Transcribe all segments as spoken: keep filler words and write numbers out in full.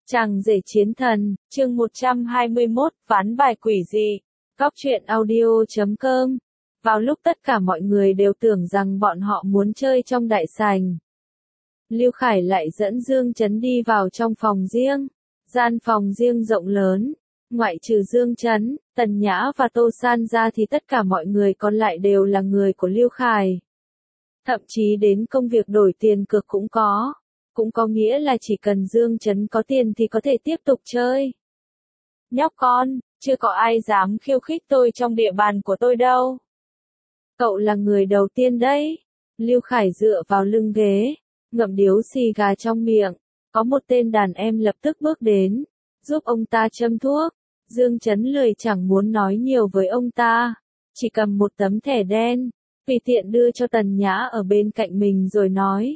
Chàng rể chiến thần, chương một trăm hai mươi mốt, ván bài quỷ dị. Góc truyện audio chấm com. Vào lúc tất cả mọi người đều tưởng rằng bọn họ muốn chơi trong đại sảnh, Lưu Khải lại dẫn Dương Chấn đi vào trong phòng riêng. Gian phòng riêng rộng lớn, ngoại trừ Dương Chấn, Tần Nhã và Tô San ra thì tất cả mọi người còn lại đều là người của Lưu Khải. Thậm chí đến công việc đổi tiền cược cũng có. Cũng có nghĩa là chỉ cần Dương Chấn có tiền thì có thể tiếp tục chơi. Nhóc con, chưa có ai dám khiêu khích tôi trong địa bàn của tôi đâu. Cậu là người đầu tiên đấy. Lưu Khải dựa vào lưng ghế, ngậm điếu xì gà trong miệng. Có một tên đàn em lập tức bước đến, giúp ông ta châm thuốc. Dương Chấn lười chẳng muốn nói nhiều với ông ta, chỉ cầm một tấm thẻ đen, tùy tiện đưa cho Tần Nhã ở bên cạnh mình rồi nói.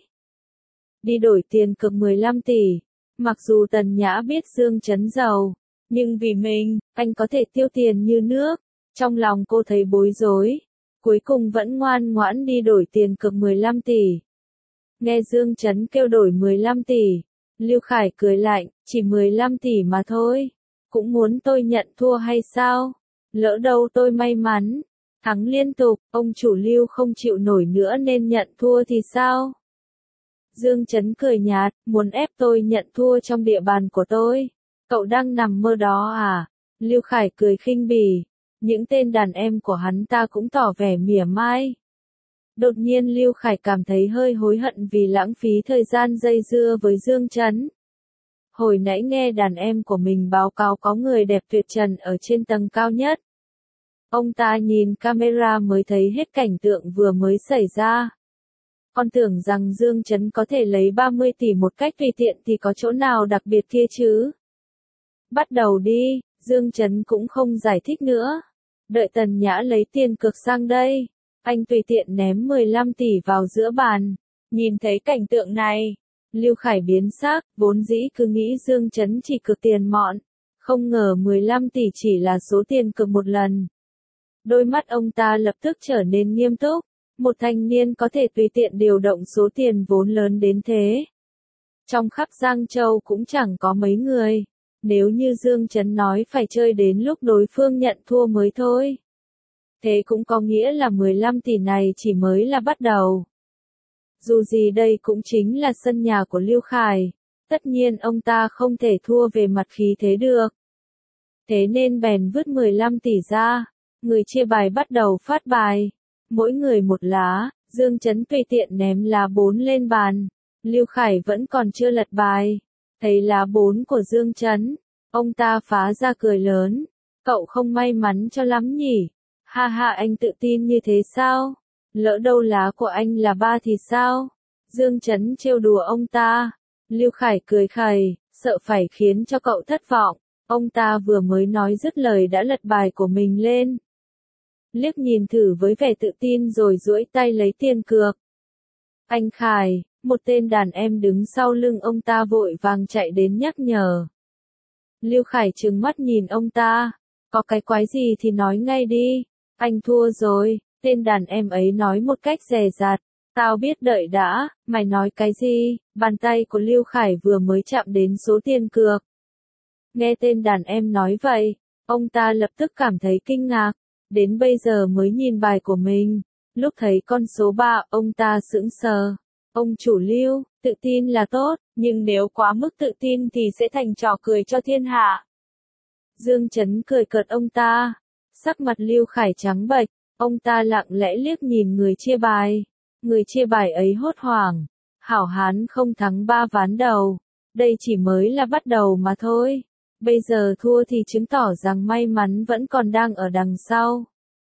Đi đổi tiền cược mười lăm tỷ. Mặc dù Tần Nhã biết Dương Chấn giàu, nhưng vì mình, anh có thể tiêu tiền như nước. Trong lòng cô thấy bối rối, cuối cùng vẫn ngoan ngoãn đi đổi tiền cược mười lăm tỷ. Nghe Dương Chấn kêu đổi mười lăm tỷ, Lưu Khải cười lạnh, chỉ mười lăm tỷ mà thôi. Cũng muốn tôi nhận thua hay sao? Lỡ đâu tôi may mắn thắng liên tục, ông chủ Lưu không chịu nổi nữa nên nhận thua thì sao? Dương Chấn cười nhạt, muốn ép tôi nhận thua trong địa bàn của tôi. Cậu đang nằm mơ đó à? Lưu Khải cười khinh bỉ. Những tên đàn em của hắn ta cũng tỏ vẻ mỉa mai. Đột nhiên Lưu Khải cảm thấy hơi hối hận vì lãng phí thời gian dây dưa với Dương Chấn. Hồi nãy nghe đàn em của mình báo cáo có người đẹp tuyệt trần ở trên tầng cao nhất. Ông ta nhìn camera mới thấy hết cảnh tượng vừa mới xảy ra. Con tưởng rằng Dương Chấn có thể lấy ba mươi tỷ một cách tùy tiện thì có chỗ nào đặc biệt kia chứ. Bắt đầu đi, Dương Chấn cũng không giải thích nữa. Đợi Tần Nhã lấy tiền cược sang đây. Anh tùy tiện ném mười lăm tỷ vào giữa bàn. Nhìn thấy cảnh tượng này, Lưu Khải biến sắc, vốn dĩ cứ nghĩ Dương Chấn chỉ cược tiền mọn. Không ngờ mười lăm tỷ chỉ là số tiền cược một lần. Đôi mắt ông ta lập tức trở nên nghiêm túc. Một thanh niên có thể tùy tiện điều động số tiền vốn lớn đến thế. Trong khắp Giang Châu cũng chẳng có mấy người. Nếu như Dương Chấn nói phải chơi đến lúc đối phương nhận thua mới thôi. Thế cũng có nghĩa là mười lăm tỷ này chỉ mới là bắt đầu. Dù gì đây cũng chính là sân nhà của Lưu Khải. Tất nhiên ông ta không thể thua về mặt khí thế được. Thế nên bèn vứt mười lăm tỷ ra. Người chia bài bắt đầu phát bài. Mỗi người một lá, Dương Chấn tùy tiện ném lá bốn lên bàn. Lưu Khải vẫn còn chưa lật bài. Thấy lá bốn của Dương Chấn, ông ta phá ra cười lớn. Cậu không may mắn cho lắm nhỉ? Ha ha, anh tự tin như thế sao? Lỡ đâu lá của anh là ba thì sao? Dương Chấn trêu đùa ông ta. Lưu Khải cười khẩy, sợ phải khiến cho cậu thất vọng. Ông ta vừa mới nói dứt lời đã lật bài của mình lên. Liếc nhìn thử với vẻ tự tin rồi duỗi tay lấy tiền cược. Anh Khải, một tên đàn em đứng sau lưng ông ta vội vàng chạy đến nhắc nhở. Lưu Khải trừng mắt nhìn ông ta. Có cái quái gì thì nói ngay đi. Anh thua rồi, tên đàn em ấy nói một cách dè dặt. Tao biết đợi đã, mày nói cái gì? Bàn tay của Lưu Khải vừa mới chạm đến số tiền cược. Nghe tên đàn em nói vậy, ông ta lập tức cảm thấy kinh ngạc. Đến bây giờ mới nhìn bài của mình. Lúc thấy con số ba, ông ta sững sờ. Ông chủ Lưu, tự tin là tốt, nhưng nếu quá mức tự tin thì sẽ thành trò cười cho thiên hạ. Dương Chấn cười cợt ông ta. Sắc mặt Lưu Khải trắng bệch, ông ta lặng lẽ liếc nhìn người chia bài. Người chia bài ấy hốt hoảng. Hảo hán không thắng ba ván đầu. Đây chỉ mới là bắt đầu mà thôi. Bây giờ thua thì chứng tỏ rằng may mắn vẫn còn đang ở đằng sau.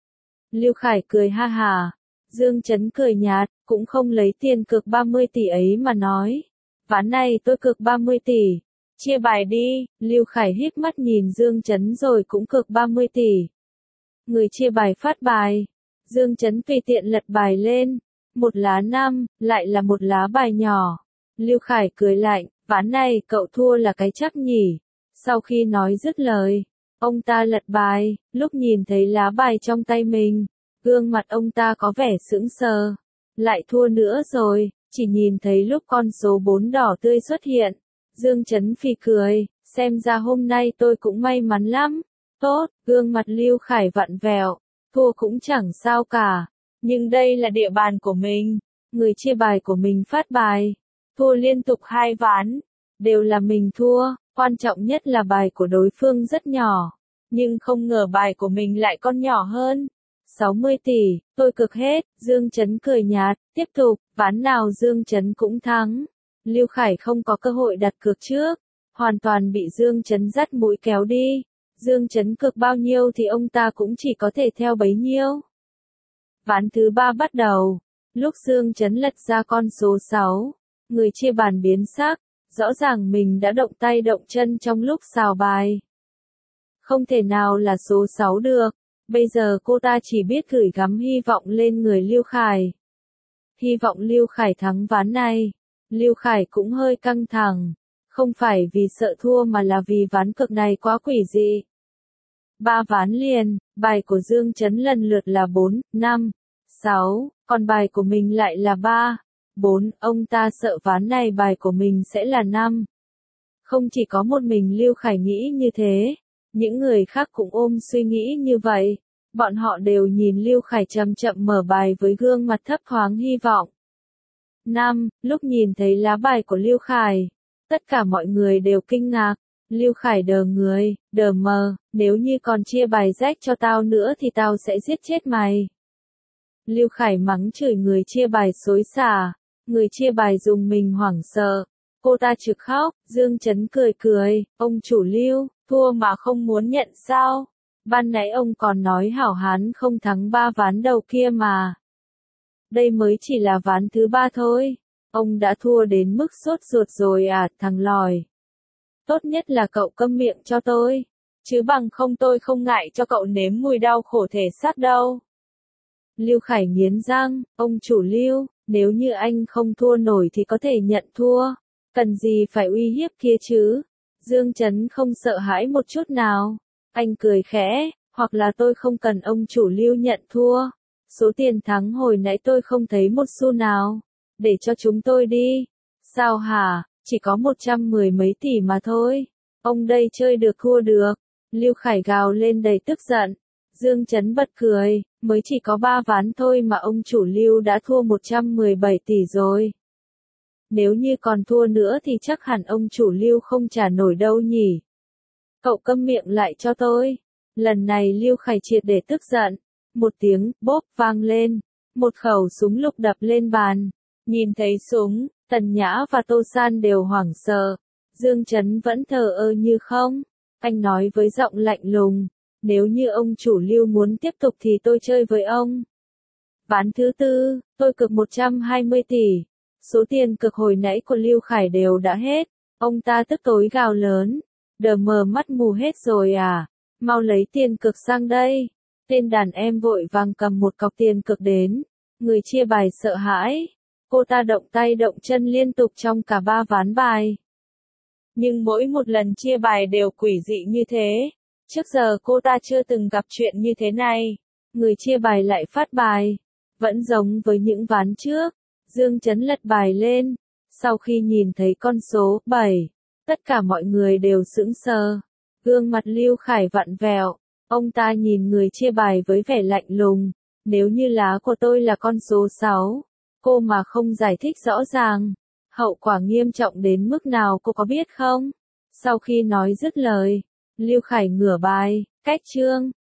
Lưu Khải cười ha hà. Dương Chấn cười nhạt, cũng không lấy tiền cược ba mươi tỷ ấy mà nói. Ván này tôi cược ba mươi tỷ. Chia bài đi. Lưu Khải híp mắt nhìn Dương Chấn rồi cũng cược ba mươi tỷ. Người chia bài phát bài. Dương Chấn tùy tiện lật bài lên. Một lá năm, lại là một lá bài nhỏ. Lưu Khải cười lạnh, ván này cậu thua là cái chắc nhỉ. Sau khi nói dứt lời, ông ta lật bài, lúc nhìn thấy lá bài trong tay mình, gương mặt ông ta có vẻ sững sờ. Lại thua nữa rồi, chỉ nhìn thấy lúc con số bốn đỏ tươi xuất hiện, Dương Chấn phì cười, xem ra hôm nay tôi cũng may mắn lắm. Tốt, gương mặt Lưu Khải vặn vẹo, thua cũng chẳng sao cả. Nhưng đây là địa bàn của mình, người chia bài của mình phát bài. Thua liên tục hai ván, đều là mình thua, quan trọng nhất là bài của đối phương rất nhỏ. Nhưng không ngờ bài của mình lại còn nhỏ hơn. sáu mươi tỷ, tôi cực hết, Dương Chấn cười nhạt, tiếp tục, ván nào Dương Chấn cũng thắng. Lưu Khải không có cơ hội đặt cược trước, hoàn toàn bị Dương Chấn dắt mũi kéo đi. Dương Chấn cược bao nhiêu thì ông ta cũng chỉ có thể theo bấy nhiêu. Ván thứ ba bắt đầu, lúc Dương Chấn lật ra con số sáu, người chia bàn biến sắc, rõ ràng mình đã động tay động chân trong lúc xào bài. Không thể nào là số sáu được, bây giờ cô ta chỉ biết gửi gắm hy vọng lên người Lưu Khải. Hy vọng Lưu Khải thắng ván này. Lưu Khải cũng hơi căng thẳng, không phải vì sợ thua mà là vì ván cược này quá quỷ dị. Ba ván liền, bài của Dương Chấn lần lượt là bốn, năm, sáu, còn bài của mình lại là ba, bốn, ông ta sợ ván này bài của mình sẽ là năm. Không chỉ có một mình Lưu Khải nghĩ như thế, những người khác cũng ôm suy nghĩ như vậy. Bọn họ đều nhìn Lưu Khải chậm chậm mở bài với gương mặt thấp thoáng hy vọng. Năm, lúc nhìn thấy lá bài của Lưu Khải, tất cả mọi người đều kinh ngạc. Lưu Khải đờ người, đờ mờ, nếu như còn chia bài rách cho tao nữa thì tao sẽ giết chết mày. Lưu Khải mắng chửi người chia bài xối xả, người chia bài dùng mình hoảng sợ. Cô ta trực khóc, Dương Chấn cười cười, ông chủ Lưu, thua mà không muốn nhận sao? Ban nãy ông còn nói hảo hán không thắng ba ván đầu kia mà. Đây mới chỉ là ván thứ ba thôi. Ông đã thua đến mức sốt ruột rồi à, thằng lòi. Tốt nhất là cậu câm miệng cho tôi. Chứ bằng không tôi không ngại cho cậu nếm mùi đau khổ thể xác đâu. Lưu Khải nghiến răng, ông chủ Lưu, nếu như anh không thua nổi thì có thể nhận thua. Cần gì phải uy hiếp kia chứ? Dương Chấn không sợ hãi một chút nào. Anh cười khẽ, hoặc là tôi không cần ông chủ Lưu nhận thua. Số tiền thắng hồi nãy tôi không thấy một xu nào. Để cho chúng tôi đi. Sao hả, chỉ có một trăm mười mấy tỷ mà thôi. Ông đây chơi được thua được. Lưu Khải gào lên đầy tức giận. Dương Chấn bật cười, mới chỉ có ba ván thôi mà ông chủ Lưu đã thua một trăm mười bảy tỷ rồi. Nếu như còn thua nữa thì chắc hẳn ông chủ Lưu không trả nổi đâu nhỉ. Cậu câm miệng lại cho tôi. Lần này Lưu Khải triệt để tức giận. Một tiếng bốp vang lên. Một khẩu súng lục đập lên bàn. Nhìn thấy súng, Tần Nhã và Tô San đều hoảng sợ. Dương Chấn vẫn thờ ơ như không. Anh nói với giọng lạnh lùng. Nếu như ông chủ Lưu muốn tiếp tục thì tôi chơi với ông. Ván thứ tư, tôi cược một trăm hai mươi tỷ. Số tiền cược hồi nãy của Lưu Khải đều đã hết. Ông ta tức tối gào lớn. Đờ mờ mắt mù hết rồi à? Mau lấy tiền cược sang đây. Tên đàn em vội vàng cầm một cọc tiền cược đến. Người chia bài sợ hãi. Cô ta động tay động chân liên tục trong cả ba ván bài. Nhưng mỗi một lần chia bài đều quỷ dị như thế. Trước giờ cô ta chưa từng gặp chuyện như thế này. Người chia bài lại phát bài. Vẫn giống với những ván trước. Dương Chấn lật bài lên. Sau khi nhìn thấy con số bảy, tất cả mọi người đều sững sờ. Gương mặt Lưu Khải vặn vẹo. Ông ta nhìn người chia bài với vẻ lạnh lùng. Nếu như lá của tôi là con số sáu, cô mà không giải thích rõ ràng, hậu quả nghiêm trọng đến mức nào cô có biết không? Sau khi nói dứt lời, Lưu Khải ngửa bài, cách chương.